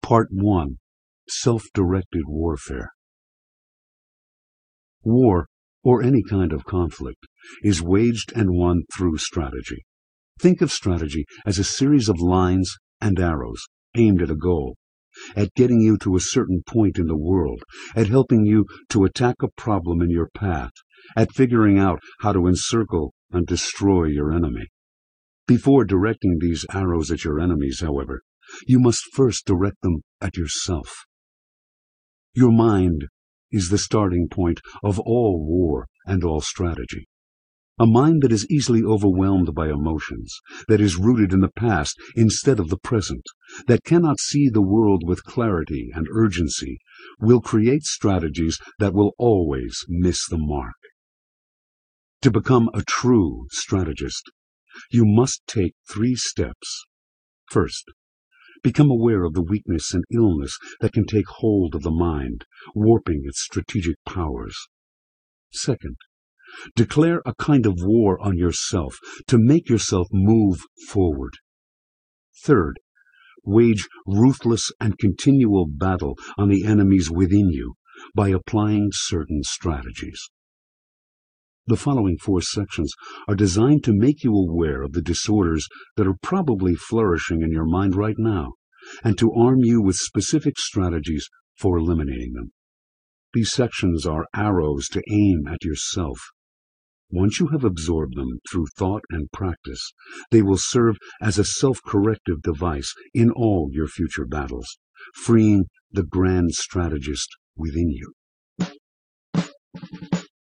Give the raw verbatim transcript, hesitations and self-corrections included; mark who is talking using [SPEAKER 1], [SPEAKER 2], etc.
[SPEAKER 1] Part one. Self-Directed Warfare. War, or any kind of conflict, is waged and won through strategy. Think of strategy as a series of lines and arrows aimed at a goal, at getting you to a certain point in the world, at helping you to attack a problem in your path, at figuring out how to encircle and destroy your enemy. Before directing these arrows at your enemies, however, you must first direct them at yourself. Your mind is the starting point of all war and all strategy. A mind that is easily overwhelmed by emotions, that is rooted in the past instead of the present, that cannot see the world with clarity and urgency, will create strategies that will always miss the mark. To become a true strategist, you must take three steps. First, become aware of the weakness and illness that can take hold of the mind, warping its strategic powers. Second, declare a kind of war on yourself to make yourself move forward. Third, wage ruthless and continual battle on the enemies within you by applying certain strategies. The following four sections are designed to make you aware of the disorders that are probably flourishing in your mind right now, and to arm you with specific strategies for eliminating them. These sections are arrows to aim at yourself. Once you have absorbed them through thought and practice, they will serve as a self-corrective device in all your future battles, freeing the grand strategist within you.